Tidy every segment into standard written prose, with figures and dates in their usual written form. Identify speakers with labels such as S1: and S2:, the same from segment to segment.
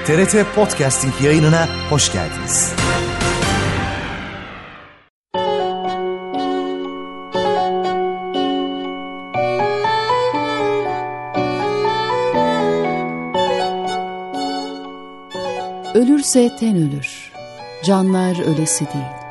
S1: TRT Podcasting yayınına hoş geldiniz.
S2: Ölürse ten ölür, canlar ölesi değil.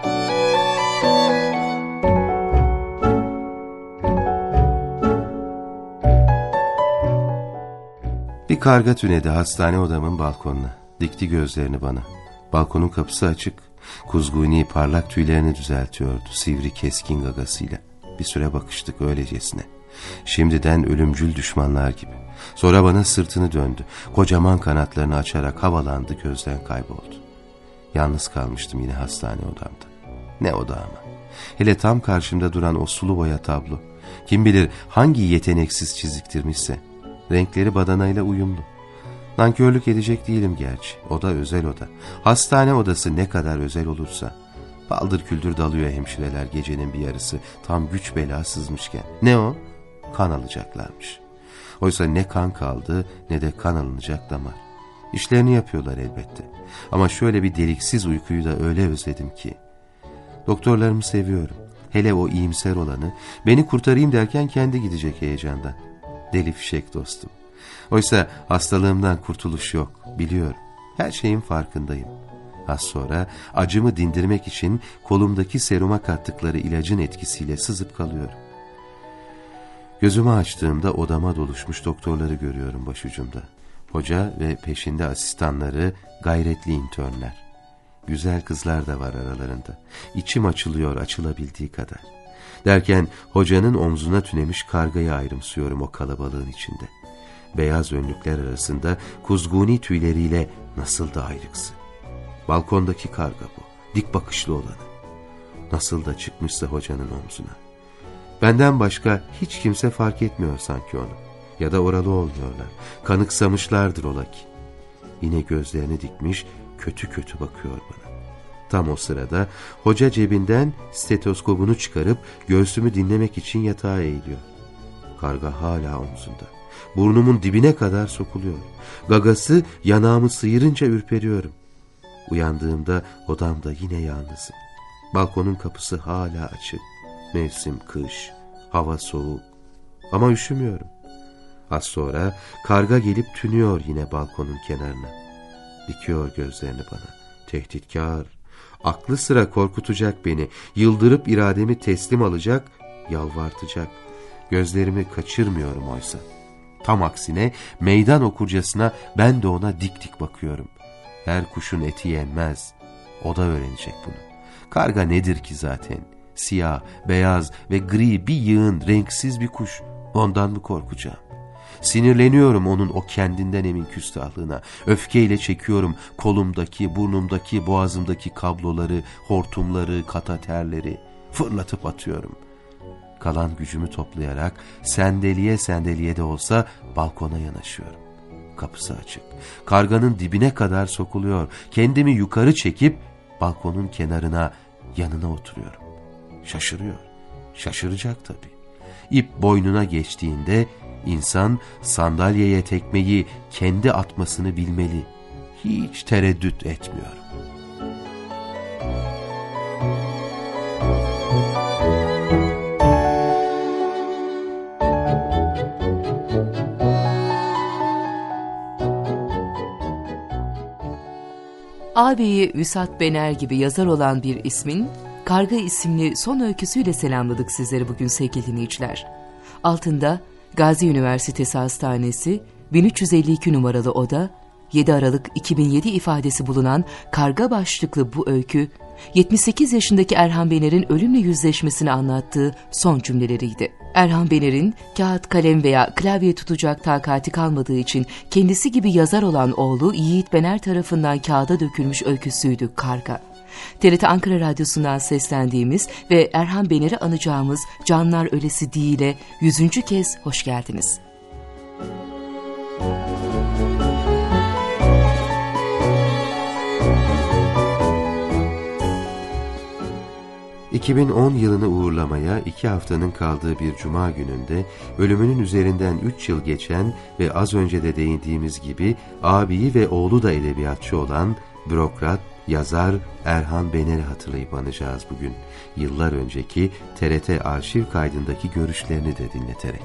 S3: Bir karga tünedi hastane odamın balkonuna. Dikti gözlerini bana. Balkonun kapısı açık. Kuzguni parlak tüylerini düzeltiyordu sivri keskin gagasıyla. Bir süre bakıştık öylecesine. Şimdiden ölümcül düşmanlar gibi. Sonra bana sırtını döndü. Kocaman kanatlarını açarak havalandı, gözden kayboldu. Yalnız kalmıştım yine hastane odamda. Ne oda ama. Hele tam karşımda duran o sulu boya tablo. Kim bilir hangi yeteneksiz çiziktirmişse. Renkleri badanayla uyumlu. Nankörlük edecek değilim gerçi. Oda özel oda. Hastane odası ne kadar özel olursa. Paldır küldür dalıyor hemşireler gecenin bir yarısı. Tam güç bela sızmışken. Ne o? Kan alacaklarmış. Oysa ne kan kaldı ne de kan alınacak damar. İşlerini yapıyorlar elbette. Ama şöyle bir deliksiz uykuyu da öyle özledim ki. Doktorlarımı seviyorum. Hele o iyimser olanı, beni kurtarayım derken kendi gidecek heyecandan. Deli fişek dostum. Oysa hastalığımdan kurtuluş yok, biliyorum. Her şeyin farkındayım. Az sonra acımı dindirmek için kolumdaki seruma kattıkları ilacın etkisiyle sızıp kalıyorum. Gözümü açtığımda odama doluşmuş doktorları görüyorum başucumda. Hoca ve peşinde asistanları, gayretli internler. Güzel kızlar da var aralarında. İçim açılıyor açılabildiği kadar. Derken hocanın omzuna tünemiş kargayı ayrımsıyorum o kalabalığın içinde. Beyaz önlükler arasında kuzguni tüyleriyle nasıl da ayrıksı. Balkondaki karga bu, dik bakışlı olanı. Nasıl da çıkmışsa hocanın omzuna. Benden başka hiç kimse fark etmiyor sanki onu. Ya da oralı olmuyorlar. Kanıksamışlardır ola ki. Yine gözlerini dikmiş, kötü kötü bakıyor bana. Tam o sırada hoca cebinden stetoskopunu çıkarıp göğsümü dinlemek için yatağa eğiliyor. Karga hala omzunda. Burnumun dibine kadar sokuluyor. Gagası yanağımı sıyırınca ürperiyorum. Uyandığımda odamda yine yalnızım. Balkonun kapısı hala açık. Mevsim kış, hava soğuk. Ama üşümüyorum. Az sonra karga gelip tünüyor yine balkonun kenarına. Dikiyor gözlerini bana. Tehditkar, aklı sıra korkutacak beni. Yıldırıp irademi teslim alacak, yalvartacak. Gözlerimi kaçırmıyorum oysa. Tam aksine meydan okurcasına ben de ona dik dik bakıyorum. Her kuşun eti yenmez. O da öğrenecek bunu. Karga nedir ki zaten? Siyah, beyaz ve gri bir yığın renksiz bir kuş. Ondan mı korkacağım? Sinirleniyorum onun o kendinden emin küstahlığına. Öfkeyle çekiyorum kolumdaki, burnumdaki, boğazımdaki kabloları, hortumları, kataterleri. Fırlatıp atıyorum. Kalan gücümü toplayarak sendeliye sendeliye de olsa balkona yanaşıyorum. Kapısı açık. Karganın dibine kadar sokuluyor. Kendimi yukarı çekip balkonun kenarına, yanına oturuyorum. Şaşırıyor. Şaşıracak tabii. İp boynuna geçtiğinde insan sandalyeye tekmeyi kendi atmasını bilmeli. Hiç tereddüt etmiyorum.
S4: Ağabeyi Vüsat Bener gibi yazar olan bir ismin Karga isimli son öyküsüyle selamladık sizleri bugün sevgili dinleyiciler. Altında Gazi Üniversitesi Hastanesi 1352 numaralı oda 7 Aralık 2007 ifadesi bulunan Karga başlıklı bu öykü 78 yaşındaki Erhan Bener'in ölümle yüzleşmesini anlattığı son cümleleriydi. Erhan Bener'in kağıt, kalem veya klavye tutacak takati kalmadığı için kendisi gibi yazar olan oğlu Yiğit Bener tarafından kağıda dökülmüş öyküsüydü Karga. TRT Ankara Radyosu'ndan seslendiğimiz ve Erhan Bener'i anacağımız Canlar Ölesi Değil'e 100. kez hoş geldiniz.
S3: 2010 yılını uğurlamaya 2 haftanın kaldığı bir cuma gününde ölümünün üzerinden 3 yıl geçen ve az önce de değindiğimiz gibi abiyi ve oğlu da edebiyatçı olan bürokrat, yazar Erhan Bener'i hatırlayıp anacağız bugün. Yıllar önceki TRT arşiv kaydındaki görüşlerini de dinleterek.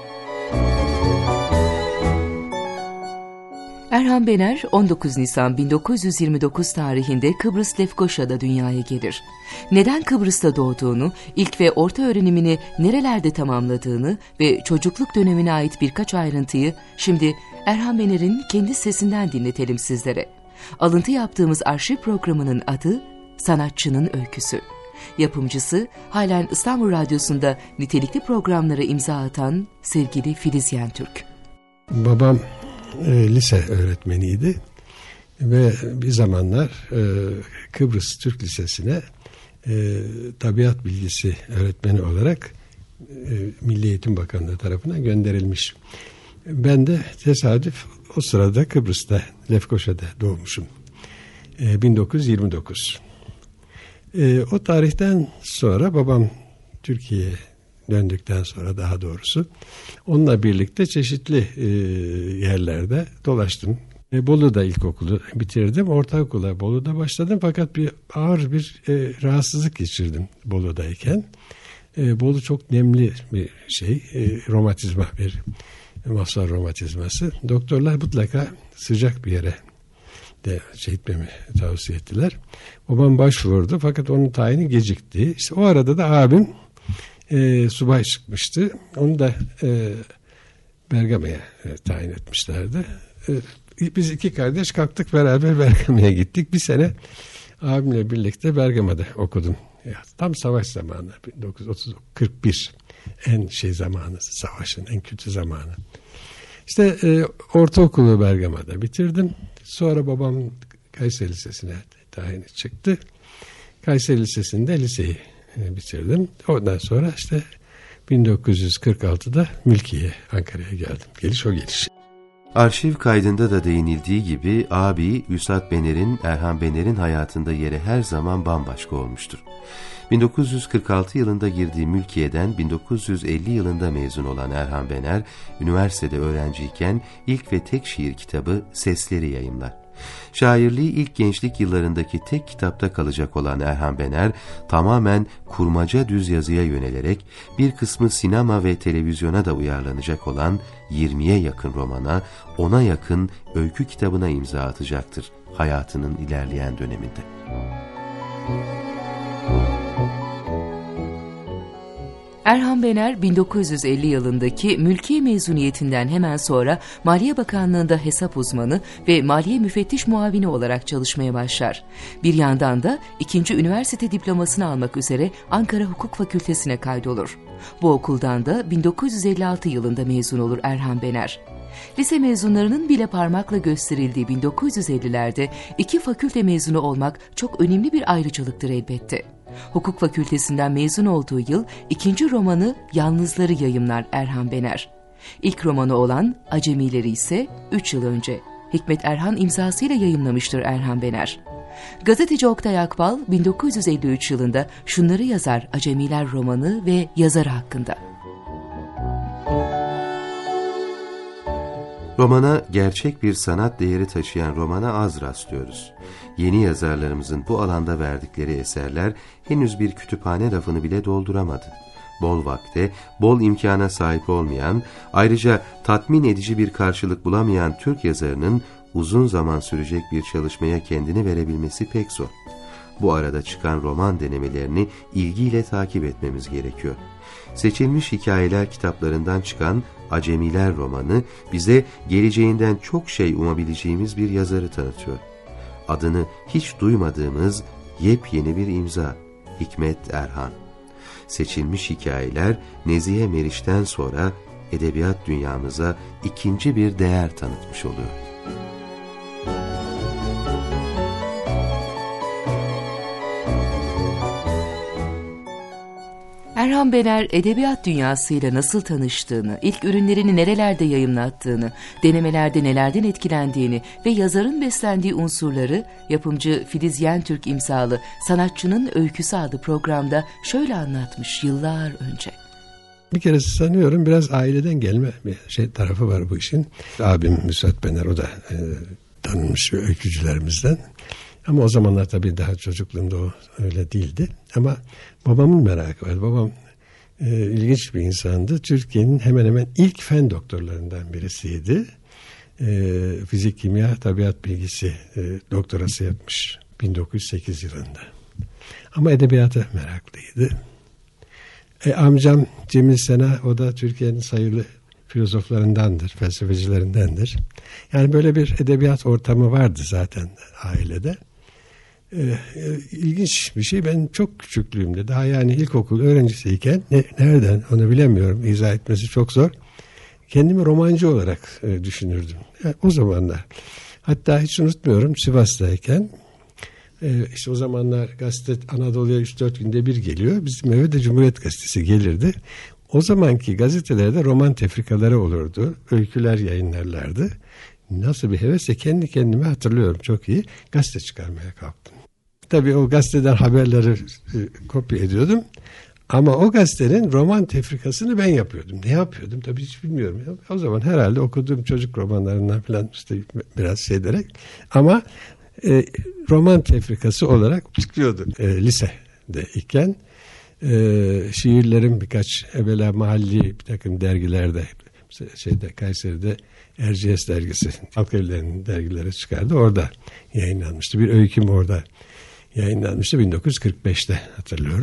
S4: Erhan Bener 19 Nisan 1929 tarihinde Kıbrıs Lefkoşa'da dünyaya gelir. Neden Kıbrıs'ta doğduğunu, ilk ve orta öğrenimini nerelerde tamamladığını ve çocukluk dönemine ait birkaç ayrıntıyı şimdi Erhan Bener'in kendi sesinden dinletelim sizlere. Alıntı yaptığımız arşiv programının adı Sanatçının Öyküsü. Yapımcısı halen İstanbul Radyosu'nda nitelikli programlara imza atan sevgili Filiz Yentürk.
S5: Babam lise öğretmeniydi ve bir zamanlar Kıbrıs Türk Lisesi'ne tabiat bilgisi öğretmeni olarak Milli Eğitim Bakanlığı tarafından gönderilmiş. Ben de tesadüf o sırada Kıbrıs'ta, Lefkoşa'da doğmuşum. 1929. O tarihten sonra babam Türkiye'ye döndükten sonra daha doğrusu onunla birlikte çeşitli yerlerde dolaştım. Bolu'da ilkokulu bitirdim. Ortaokula Bolu'da başladım fakat ağır bir rahatsızlık geçirdim Bolu'dayken. Bolu çok nemli bir şey. Romatizma, bir mafsal romatizması. Doktorlar mutlaka sıcak bir yere de gitmemi tavsiye ettiler. Babam başvurdu fakat onun tayini gecikti. İşte o arada da abim subay çıkmıştı. Onu da Bergama'ya tayin etmişlerdi. Biz 2 kardeş kalktık, beraber Bergama'ya gittik. Bir sene abimle birlikte Bergama'da okudum. Tam savaş zamanı, 1941 en zamanı, savaşın en kötü zamanı. İşte ortaokulu Bergama'da bitirdim. Sonra babam Kayseri Lisesi'ne tayin çıktı. Kayseri Lisesi'nde liseyi bitirdim. Ondan sonra işte 1946'da Mülkiye, Ankara'ya geldim. Geliş o geliş.
S3: Arşiv kaydında da değinildiği gibi abi Üsad Bener'in, Erhan Bener'in hayatında yeri her zaman bambaşka olmuştur. 1946 yılında girdiği Mülkiye'den 1950 yılında mezun olan Erhan Bener, üniversitede öğrenciyken ilk ve tek şiir kitabı Sesleri yayımlar. Şairliği ilk gençlik yıllarındaki tek kitapta kalacak olan Erhan Bener, tamamen kurmaca düz yazıya yönelerek bir kısmı sinema ve televizyona da uyarlanacak olan 20'ye yakın romana, 10'a yakın öykü kitabına imza atacaktır hayatının ilerleyen döneminde.
S4: Erhan Bener 1950 yılındaki mülkiye mezuniyetinden hemen sonra Maliye Bakanlığı'nda hesap uzmanı ve maliye müfettiş muavini olarak çalışmaya başlar. Bir yandan da 2. üniversite diplomasını almak üzere Ankara Hukuk Fakültesine kaydolur. Bu okuldan da 1956 yılında mezun olur Erhan Bener. Lise mezunlarının bile parmakla gösterildiği 1950'lerde 2 fakülte mezunu olmak çok önemli bir ayrıcalıktır elbette. Hukuk Fakültesinden mezun olduğu yıl 2. romanı Yalnızları yayımlar Erhan Bener. İlk romanı olan Acemileri ise 3 yıl önce Hikmet Erhan imzasıyla yayımlamıştır Erhan Bener. Gazeteci Oktay Akbal 1953 yılında şunları yazar Acemiler romanı ve yazarı hakkında.
S3: Romana gerçek bir sanat değeri taşıyan romana az rastlıyoruz. Yeni yazarlarımızın bu alanda verdikleri eserler henüz bir kütüphane rafını bile dolduramadı. Bol vakte, bol imkana sahip olmayan, ayrıca tatmin edici bir karşılık bulamayan Türk yazarının uzun zaman sürecek bir çalışmaya kendini verebilmesi pek zor. Bu arada çıkan roman denemelerini ilgiyle takip etmemiz gerekiyor. Seçilmiş hikayeler kitaplarından çıkan Acemiler romanı bize geleceğinden çok şey umabileceğimiz bir yazarı tanıtıyor. Adını hiç duymadığımız yepyeni bir imza, Hikmet Erhan. Seçilmiş hikayeler Nezihe Meriç'ten sonra edebiyat dünyamıza ikinci bir değer tanıtmış oluyor.
S4: Erhan Bener, edebiyat dünyasıyla nasıl tanıştığını, ilk ürünlerini nerelerde yayımlattığını, denemelerde nelerden etkilendiğini ve yazarın beslendiği unsurları yapımcı Filiz Yentürk imzalı Sanatçının Öyküsü adlı programda şöyle anlatmış yıllar önce.
S5: Bir kere sanıyorum biraz aileden gelme bir tarafı var bu işin. Abim Vüsat Bener, o da tanınmış öykücülerimizden. Ama o zamanlar tabii daha çocukluğumda o öyle değildi. Ama babamın merakı var. Babam ilginç bir insandı. Türkiye'nin hemen hemen ilk fen doktorlarından birisiydi. Fizik, kimya, tabiat bilgisi doktorası yapmış 1908 yılında. Ama edebiyata meraklıydı. Amcam Cemil Sena, o da Türkiye'nin sayılı filozoflarındandır, felsefecilerindendir. Yani böyle bir edebiyat ortamı vardı zaten ailede. İlginç bir şey, ben çok küçüklüğümde, daha yani ilkokul öğrencisiyken, nereden onu bilemiyorum, izah etmesi çok zor, kendimi romancı olarak düşünürdüm. Yani o zamanlar, hatta hiç unutmuyorum, Sivas'tayken, işte o zamanlar gazete Anadolu'ya 3-4 günde bir geliyor. Bizim eve de Cumhuriyet Gazetesi gelirdi. O zamanki gazetelerde roman tefrikaları olurdu. Öyküler yayınlarlardı. Nasıl bir hevesle kendi kendime hatırlıyorum çok iyi. Gazete çıkarmaya kalktım. Tabii o gazeteden haberleri kopya ediyordum. Ama o gazetenin roman tefrikasını ben yapıyordum. Ne yapıyordum tabii hiç bilmiyorum. O zaman herhalde okuduğum çocuk romanlarından falan işte biraz şey ederek. Ama roman tefrikası olarak çıkıyordu lisede iken. Şiirlerim birkaç evvela mahalli bir takım dergilerde, Kayseri'de Erciyes dergisi, halk evlerinin dergileri çıkardı. Orada yayınlanmıştı. Bir öyküm orada yayınlanmıştı 1945'te, hatırlıyorum.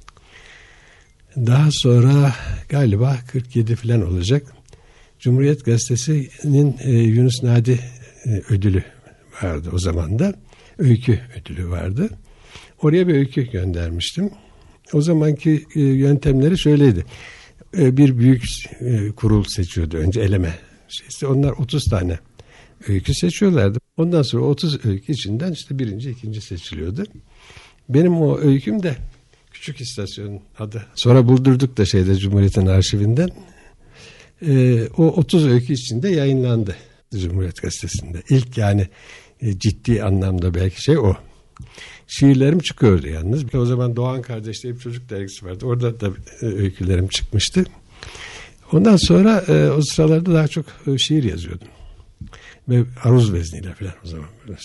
S5: Daha sonra galiba 47 falan olacak. Cumhuriyet Gazetesi'nin Yunus Nadi ödülü vardı o zaman da. Öykü ödülü vardı. Oraya bir öykü göndermiştim. O zamanki yöntemleri şöyleydi. Bir büyük kurul seçiyordu önce, eleme. Onlar 30 tane öykü seçiyorlardı. Ondan sonra 30 öykü içinden işte birinci, ikinci seçiliyordu. Benim o öyküm de Küçük İstasyon adı. Sonra buldurduk da Cumhuriyet'in arşivinden. O 30 öykü içinde yayınlandı Cumhuriyet Gazetesi'nde. İlk yani ciddi anlamda belki o. Şiirlerim çıkıyordu yalnız. O zaman Doğan Kardeşleri bir çocuk dergisi vardı. Orada da öykülerim çıkmıştı. Ondan sonra o sıralarda daha çok şiir yazıyordum. Ve aruz vezniyle falan o zaman böyle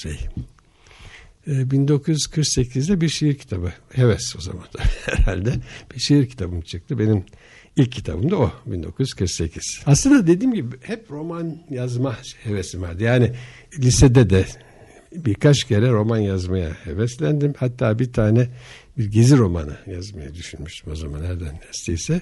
S5: 1948'de bir şiir kitabı. Heves o zaman da herhalde. Bir şiir kitabım çıktı. Benim ilk kitabım da o. 1948. Aslında dediğim gibi hep roman yazma hevesim vardı. Yani lisede de birkaç kere roman yazmaya heveslendim. Hatta bir tane bir gezi romanı yazmayı düşünmüştüm o zaman, nereden estiyse.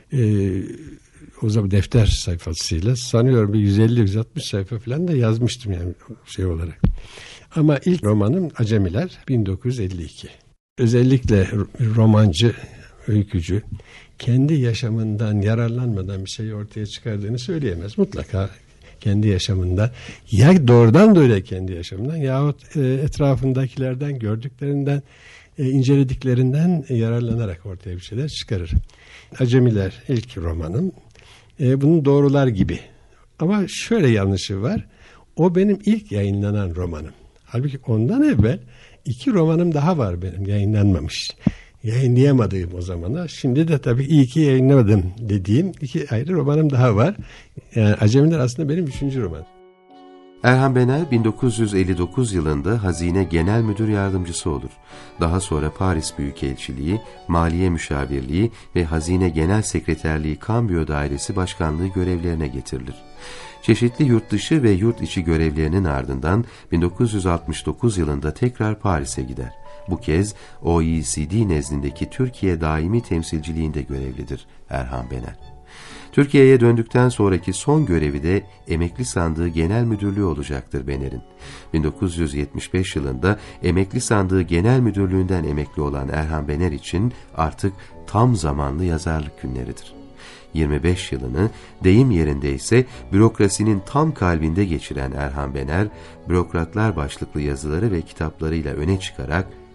S5: O zaman defter sayfasıyla sanıyorum bir 150-160 sayfa falan da yazmıştım yani olarak. Ama ilk romanım Acemiler 1952. Özellikle romancı, öykücü kendi yaşamından yararlanmadan bir şey ortaya çıkardığını söyleyemez. Mutlaka kendi yaşamından, ya doğrudan da öyle kendi yaşamından yahut etrafındakilerden, gördüklerinden, incelediklerinden yararlanarak ortaya bir şeyler çıkarır. Acemiler ilk romanım. Bunun doğrular gibi. Ama şöyle yanlışı var. O benim ilk yayınlanan romanım. Halbuki ondan evvel 2 romanım daha var benim yayınlanmamış. Yayınlayamadığım o zamana. Şimdi de tabii iyi ki yayınlamadım dediğim 2 ayrı romanım daha var. Yani Acemiler aslında benim 3. roman.
S3: Erhan Bener 1959 yılında Hazine Genel Müdür Yardımcısı olur. Daha sonra Paris Büyükelçiliği, Maliye Müşavirliği ve Hazine Genel Sekreterliği Kambiyo Dairesi Başkanlığı görevlerine getirilir. Çeşitli yurt dışı ve yurt içi görevlerinin ardından 1969 yılında tekrar Paris'e gider. Bu kez OECD nezdindeki Türkiye Daimi Temsilciliğinde görevlidir Erhan Bener. Türkiye'ye döndükten sonraki son görevi de Emekli Sandığı Genel Müdürlüğü olacaktır Bener'in. 1975 yılında Emekli Sandığı Genel Müdürlüğü'nden emekli olan Erhan Bener için artık tam zamanlı yazarlık günleridir. 25 yılını deyim yerinde ise bürokrasinin tam kalbinde geçiren Erhan Bener, bürokratlar başlıklı yazıları ve kitaplarıyla öne çıkarak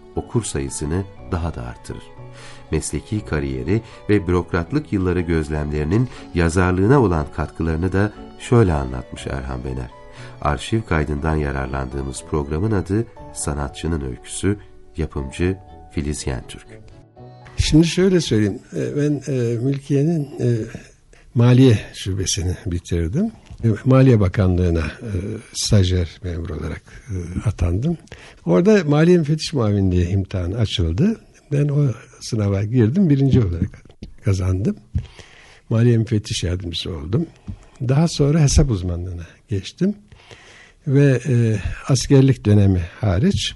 S3: okur sayısını daha da artırır. Mesleki kariyeri ve bürokratlık yılları gözlemlerinin yazarlığına olan katkılarını da şöyle anlatmış Erhan Bener. Arşiv kaydından yararlandığımız programın adı Sanatçının Öyküsü, yapımcı Filiz Yentürk.
S5: Şimdi şöyle söyleyeyim, ben Mülkiye'nin Maliye Şubesini bitirdim. Maliye Bakanlığı'na stajyer memur olarak atandım. Orada Maliye Müfettiş Muavinliği imtihanı açıldı. Ben o sınava girdim, 1. olarak kazandım. Maliye Müfettiş Yardımcısı oldum. Daha sonra hesap uzmanlığına geçtim. Ve askerlik dönemi hariç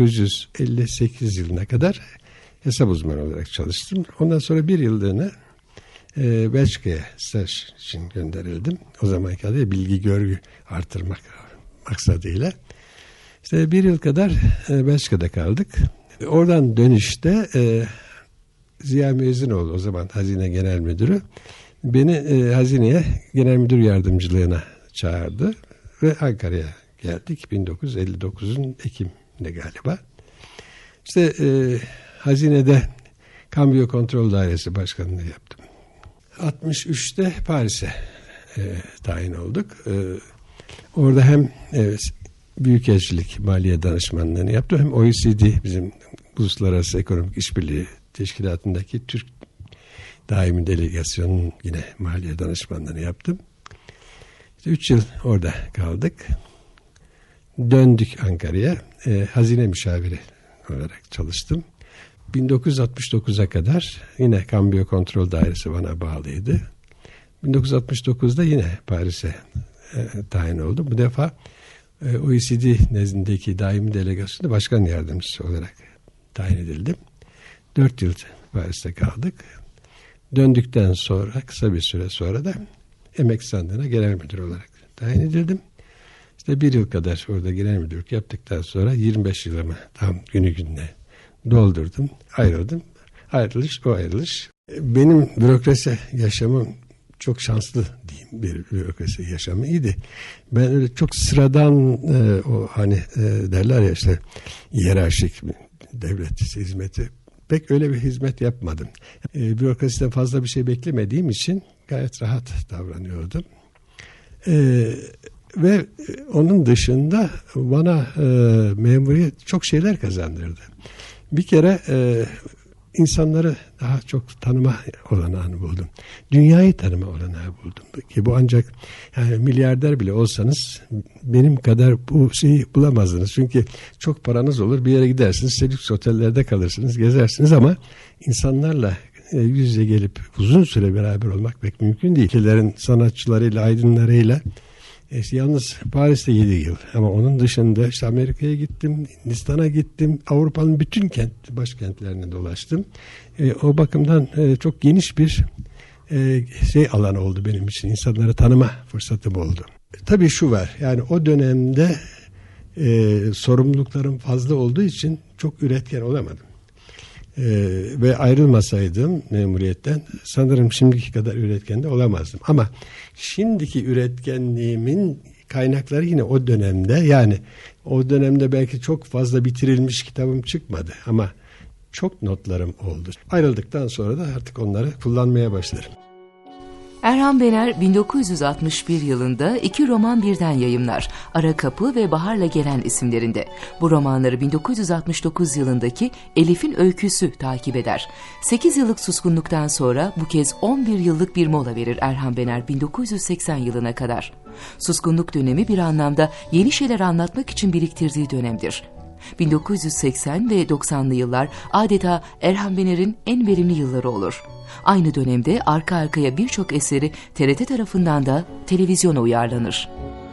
S5: 1958 yılına kadar hesap uzmanı olarak çalıştım. Ondan sonra 1 yıllığına Belçika'ya staj için gönderildim. O zamanki adı bilgi görgü artırmak maksadıyla. İşte 1 yıl kadar Belçika'da kaldık. Oradan dönüşte Ziya Müezzinoğlu, o zaman Hazine Genel Müdürü, beni Hazine'ye Genel Müdür Yardımcılığına çağırdı ve Ankara'ya geldik. 1959'un Ekim'de galiba. İşte Hazine'de Kambiyo Kontrol Dairesi Başkanlığı yaptım. 63'te Paris'e tayin olduk. Orada hem Büyükelçilik Maliye Danışmanlığını yaptım, hem OECD, bizim Uluslararası Ekonomik İşbirliği Teşkilatı'ndaki Türk Daimi Delegasyon'un yine Maliye Danışmanlığını yaptım. İşte 3 yıl orada kaldık. Döndük Ankara'ya. Hazine müşaviri olarak çalıştım. 1969'a kadar yine Kambiyo Kontrol Dairesi bana bağlıydı. 1969'da yine Paris'e tayin oldum. Bu defa OECD nezdindeki daimi delegasyonda başkan yardımcısı olarak tayin edildim. 4 yıl Paris'te kaldık. Döndükten sonra kısa bir süre sonra da Emek Sandığı'na genel müdür olarak tayin edildim. İşte 1 yıl kadar orada genel müdürlük yaptıktan sonra 25 yılımı tam günü gününe doldurdum, ayrıldım. Ayrılış. Benim bürokrasi yaşamım çok şanslı diyeyim, bir bürokrasi yaşamıydı. Ben öyle çok sıradan o hani derler ya işte hiyerarşik devlet hizmeti, pek öyle bir hizmet yapmadım. Bürokrasiden fazla bir şey beklemediğim için gayet rahat davranıyordum. Ve onun dışında bana memuriyet çok şeyler kazandırdı. Bir kere insanları daha çok tanıma olanağını buldum. Dünyayı tanıma olanağı buldum. Ki bu ancak yani milyarder bile olsanız benim kadar bu şeyi bulamazdınız. Çünkü çok paranız olur, bir yere gidersiniz, lüks otellerde kalırsınız, gezersiniz ama insanlarla yüz yüze gelip uzun süre beraber olmak pek mümkün değil. Ülkelerin sanatçılarıyla, aydınlarıyla. Yalnız Paris'te 7 yıl ama onun dışında işte Amerika'ya gittim, Hindistan'a gittim, Avrupa'nın bütün başkentlerine dolaştım. O bakımdan çok geniş bir alan oldu benim için, insanları tanıma fırsatım oldu. Tabii şu var, yani o dönemde sorumluluklarım fazla olduğu için çok üretken olamadım. Ve ayrılmasaydım memuriyetten sanırım şimdiki kadar üretken de olamazdım. Ama şimdiki üretkenliğimin kaynakları yine o dönemde, yani o dönemde belki çok fazla bitirilmiş kitabım çıkmadı ama çok notlarım oldu. Ayrıldıktan sonra da artık onları kullanmaya başlarım.
S4: Erhan Bener 1961 yılında 2 roman birden yayımlar. Ara Kapı ve Bahar'la Gelen isimlerinde. Bu romanları 1969 yılındaki Elif'in Öyküsü takip eder. 8 yıllık suskunluktan sonra bu kez 11 yıllık bir mola verir Erhan Bener 1980 yılına kadar. Suskunluk dönemi bir anlamda yeni şeyler anlatmak için biriktirdiği dönemdir. 1980 ve 90'lı yıllar adeta Erhan Bener'in en verimli yılları olur. Aynı dönemde arka arkaya birçok eseri TRT tarafından da televizyona uyarlanır.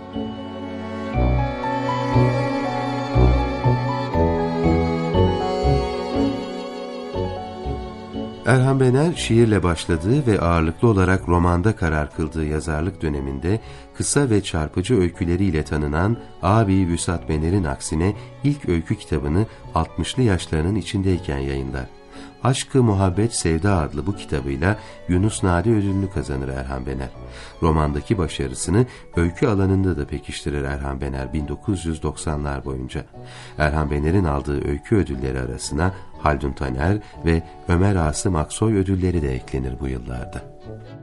S3: Erhan Bener şiirle başladığı ve ağırlıklı olarak romanda karar kıldığı yazarlık döneminde kısa ve çarpıcı öyküleriyle tanınan ağabeyi Vüsat Bener'in aksine ilk öykü kitabını 60'lı yaşlarının içindeyken yayınlar. Aşk-ı Muhabbet Sevda adlı bu kitabıyla Yunus Nadi ödülünü kazanır Erhan Bener. Romandaki başarısını öykü alanında da pekiştirir Erhan Bener 1990'lar boyunca. Erhan Bener'in aldığı öykü ödülleri arasına Haldun Taner ve Ömer Asım Aksoy ödülleri de eklenir bu yıllarda.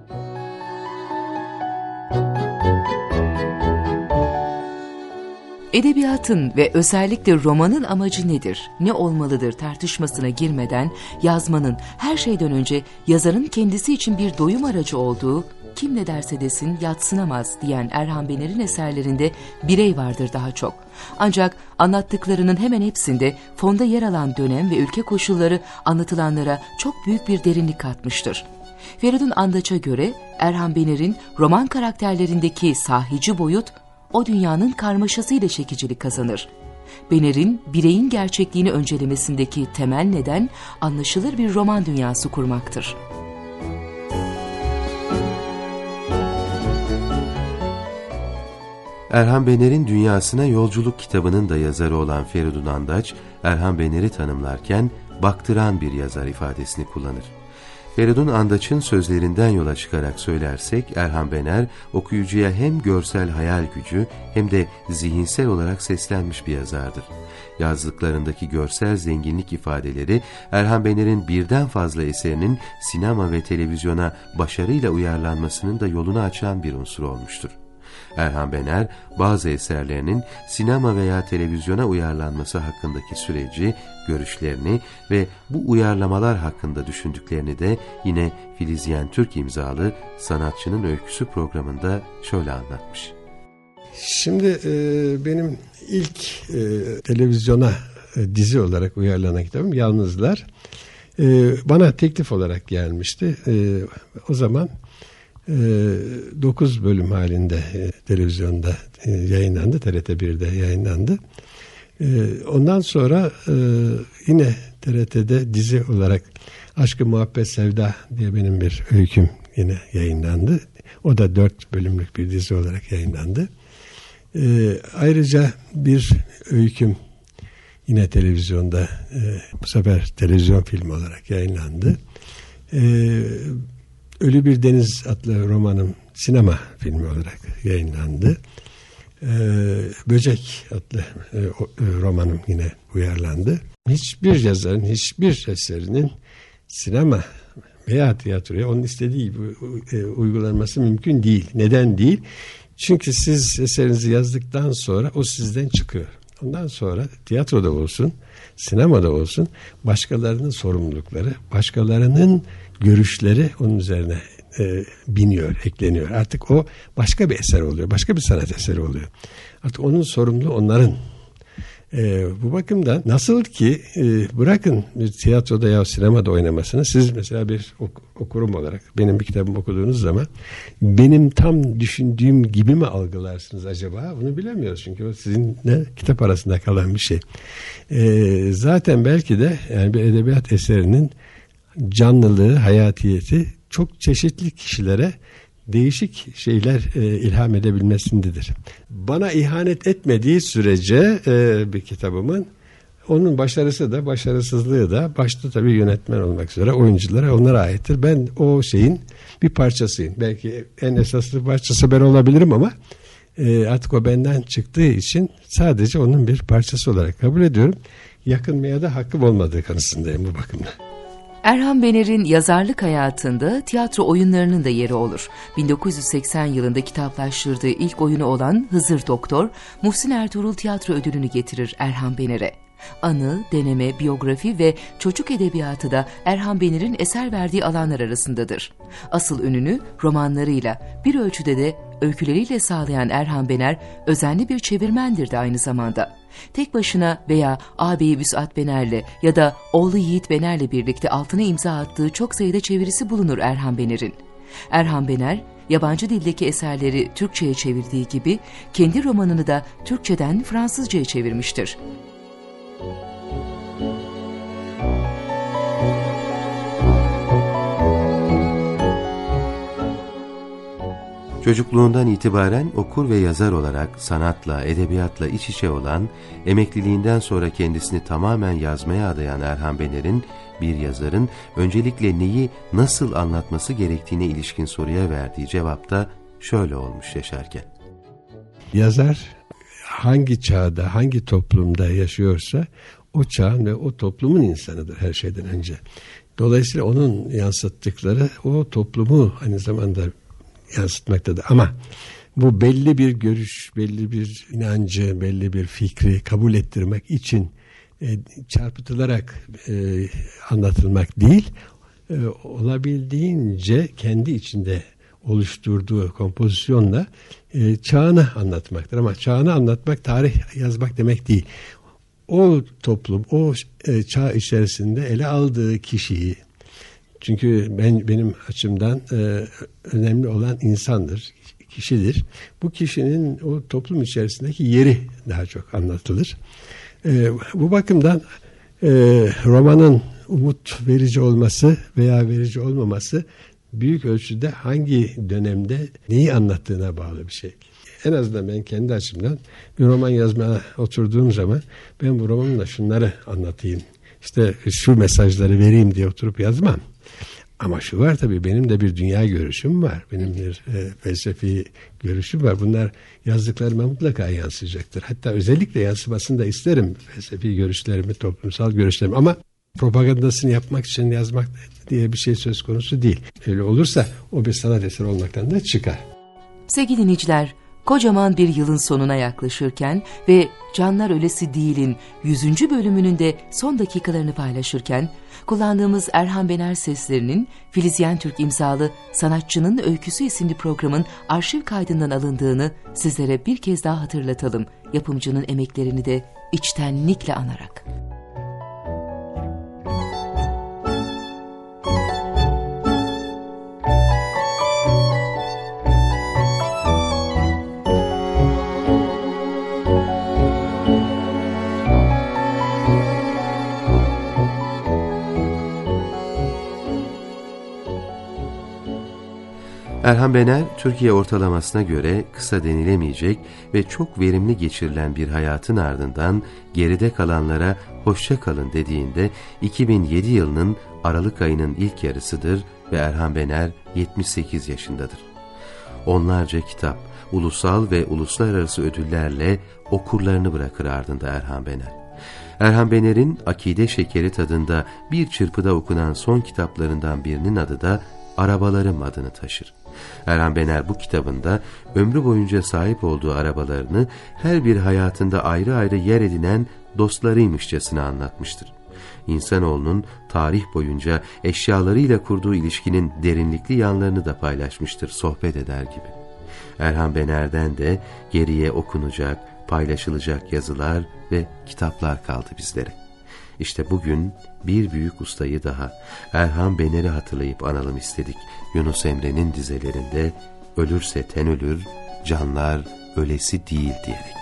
S4: Edebiyatın ve özellikle romanın amacı nedir, ne olmalıdır tartışmasına girmeden yazmanın her şeyden önce yazarın kendisi için bir doyum aracı olduğu, kim ne derse desin yadsınamaz diyen Erhan Bener'in eserlerinde birey vardır daha çok. Ancak anlattıklarının hemen hepsinde fonda yer alan dönem ve ülke koşulları anlatılanlara çok büyük bir derinlik katmıştır. Feridun Andaç'a göre Erhan Bener'in roman karakterlerindeki sahici boyut, o dünyanın karmaşasıyla çekicilik kazanır. Bener'in bireyin gerçekliğini öncelemesindeki temel neden anlaşılır bir roman dünyası kurmaktır.
S3: Erhan Bener'in Dünyasına Yolculuk kitabının da yazarı olan Feridun Andaç, Erhan Bener'i tanımlarken baktıran bir yazar ifadesini kullanır. Feridun Andaç'ın sözlerinden yola çıkarak söylersek, Erhan Bener okuyucuya hem görsel hayal gücü hem de zihinsel olarak seslenmiş bir yazardır. Yazdıklarındaki görsel zenginlik ifadeleri Erhan Bener'in birden fazla eserinin sinema ve televizyona başarıyla uyarlanmasının da yolunu açan bir unsur olmuştur. Erhan Bener, bazı eserlerinin sinema veya televizyona uyarlanması hakkındaki süreci, görüşlerini ve bu uyarlamalar hakkında düşündüklerini de yine Filiz Yentürk imzalı Sanatçının Öyküsü programında şöyle anlatmış.
S5: Şimdi benim ilk televizyona dizi olarak uyarlanan kitabım Yalnızlar. Bana teklif olarak gelmişti. O zaman 9 bölüm halinde televizyonda yayınlandı, TRT 1'de yayınlandı. Ondan sonra yine TRT'de dizi olarak Aşk-ı Muhabbet Sevda diye benim bir öyküm yine yayınlandı. O da 4 bölümlük bir dizi olarak yayınlandı. Ayrıca bir öyküm yine televizyonda bu sefer televizyon filmi olarak yayınlandı. Ölü Bir Deniz adlı romanım sinema filmi olarak yayınlandı. Böcek adlı romanım yine uyarlandı. Hiçbir yazarın, hiçbir eserinin sinema veya tiyatroya onun istediği gibi uygulanması mümkün değil. Neden değil? Çünkü siz eserinizi yazdıktan sonra o sizden çıkıyor. Ondan sonra tiyatroda olsun, sinemada olsun başkalarının sorumlulukları, başkalarının görüşleri onun üzerine biniyor, ekleniyor. Artık o başka bir eser oluyor, başka bir sanat eseri oluyor. Artık onun sorumluluğu onların. Bu bakımdan nasıl ki bırakın bir tiyatroda ya sinemada oynamasını, siz mesela bir okurum olarak benim bir kitabımı okuduğunuz zaman benim tam düşündüğüm gibi mi algılarsınız acaba? Bunu bilemiyoruz çünkü o sizinle kitap arasında kalan bir şey. Zaten belki de yani bir edebiyat eserinin canlılığı, hayatiyeti çok çeşitli kişilere değişik şeyler ilham edebilmesindedir. Bana ihanet etmediği sürece bir kitabımın onun başarısı da başarısızlığı da başta tabii yönetmen olmak üzere oyunculara onlara aittir. Ben o şeyin bir parçasıyım. Belki en esaslı parçası ben olabilirim ama artık o benden çıktığı için sadece onun bir parçası olarak kabul ediyorum. Yakınmaya da hakkım olmadığı kanısındayım bu bakımdan.
S4: Erhan Bener'in yazarlık hayatında tiyatro oyunlarının da yeri olur. 1980 yılında kitaplaştırdığı ilk oyunu olan Hızır Doktor, Muhsin Ertuğrul Tiyatro Ödülünü getirir Erhan Bener'e. Anı, deneme, biyografi ve çocuk edebiyatı da Erhan Bener'in eser verdiği alanlar arasındadır. Asıl ününü romanlarıyla, bir ölçüde de öyküleriyle sağlayan Erhan Bener, özenli bir çevirmendir de aynı zamanda. Tek başına veya ağabeyi Vüsat Bener'le ya da oğlu Yiğit Bener'le birlikte altına imza attığı çok sayıda çevirisi bulunur Erhan Bener'in. Erhan Bener, yabancı dildeki eserleri Türkçe'ye çevirdiği gibi kendi romanını da Türkçeden Fransızca'ya çevirmiştir.
S3: Çocukluğundan itibaren okur ve yazar olarak sanatla, edebiyatla iç içe olan, emekliliğinden sonra kendisini tamamen yazmaya adayan Erhan Bener'in, bir yazarın öncelikle neyi nasıl anlatması gerektiğine ilişkin soruya verdiği cevapta şöyle olmuş yaşarken.
S5: Yazar hangi çağda, hangi toplumda yaşıyorsa o çağın ve o toplumun insanıdır her şeyden önce. Dolayısıyla onun yansıttıkları o toplumu aynı zamanda yansıtmaktadır. Ama bu belli bir görüş, belli bir inancı, belli bir fikri kabul ettirmek için çarpıtılarak anlatılmak değil, olabildiğince kendi içinde oluşturduğu kompozisyonla çağını anlatmaktır. Ama çağını anlatmak, tarih yazmak demek değil. O toplum, o çağ içerisinde ele aldığı kişiyi, çünkü benim açımdan önemli olan insandır, kişidir. Bu kişinin o toplum içerisindeki yeri daha çok anlatılır. Bu bakımdan romanın umut verici olması veya verici olmaması büyük ölçüde hangi dönemde neyi anlattığına bağlı bir şey. En azından ben kendi açımdan bir roman yazmaya oturduğum zaman ben bu romanla şunları anlatayım, İşte şu mesajları vereyim diye oturup yazmam. Ama şu var tabii, benim de bir dünya görüşüm var. Benim bir felsefi görüşüm var. Bunlar yazdıklarıma mutlaka yansıyacaktır. Hatta özellikle yansımasını da isterim. Felsefi görüşlerimi, toplumsal görüşlerimi. Ama propagandasını yapmak için yazmak diye bir şey söz konusu değil. Öyle olursa o bir sanat eseri olmaktan da çıkar.
S4: Sevgili dinleyiciler, kocaman bir yılın sonuna yaklaşırken ve Canlar Ölesi Değil'in 100. bölümünün de son dakikalarını paylaşırken kullandığımız Erhan Bener seslerinin Filiz Yentürk imzalı Sanatçının Öyküsü isimli programın arşiv kaydından alındığını sizlere bir kez daha hatırlatalım. Yapımcının emeklerini de içtenlikle anarak.
S3: Erhan Bener, Türkiye ortalamasına göre kısa denilemeyecek ve çok verimli geçirilen bir hayatın ardından geride kalanlara hoşça kalın dediğinde 2007 yılının Aralık ayının ilk yarısıdır ve Erhan Bener 78 yaşındadır. Onlarca kitap, ulusal ve uluslararası ödüllerle okurlarını bırakır ardında Erhan Bener. Erhan Bener'in Akide Şekeri tadında bir çırpıda okunan son kitaplarından birinin adı da Arabalarım adını taşır. Erhan Bener bu kitabında ömrü boyunca sahip olduğu arabalarını her bir hayatında ayrı ayrı yer edinen dostlarıymışçasına anlatmıştır. İnsanoğlunun tarih boyunca eşyalarıyla kurduğu ilişkinin derinlikli yanlarını da paylaşmıştır sohbet eder gibi. Erhan Bener'den de geriye okunacak, paylaşılacak yazılar ve kitaplar kaldı bizlere. İşte bugün bir büyük ustayı daha, Erhan Bener'i hatırlayıp analım istedik. Yunus Emre'nin dizelerinde ölürse ten ölür, canlar ölesi değil diyerek.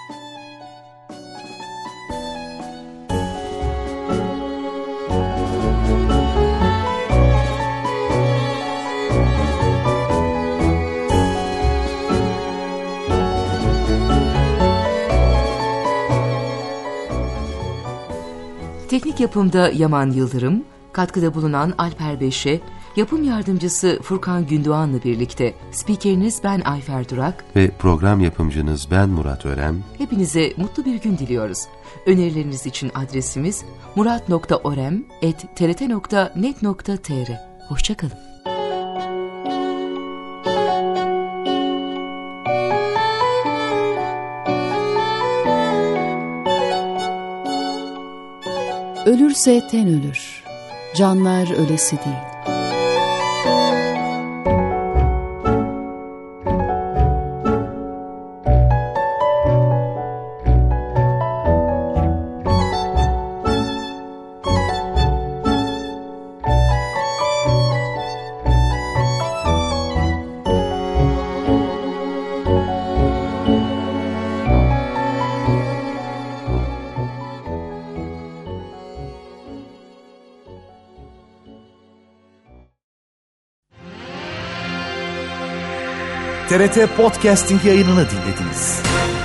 S4: Teknik yapımda Yaman Yıldırım, katkıda bulunan Alper Beşe, yapım yardımcısı Furkan Gündoğan'la birlikte spikeriniz ben Ayfer Durak
S3: ve program yapımcınız ben Murat Örem.
S4: Hepinize mutlu bir gün diliyoruz. Önerileriniz için adresimiz murat.orem@trt.net.tr. Hoşça kalın.
S2: Ölürse ten ölür, canlar ölesi değil.
S1: TRT Podcasting yayınını dinlediniz.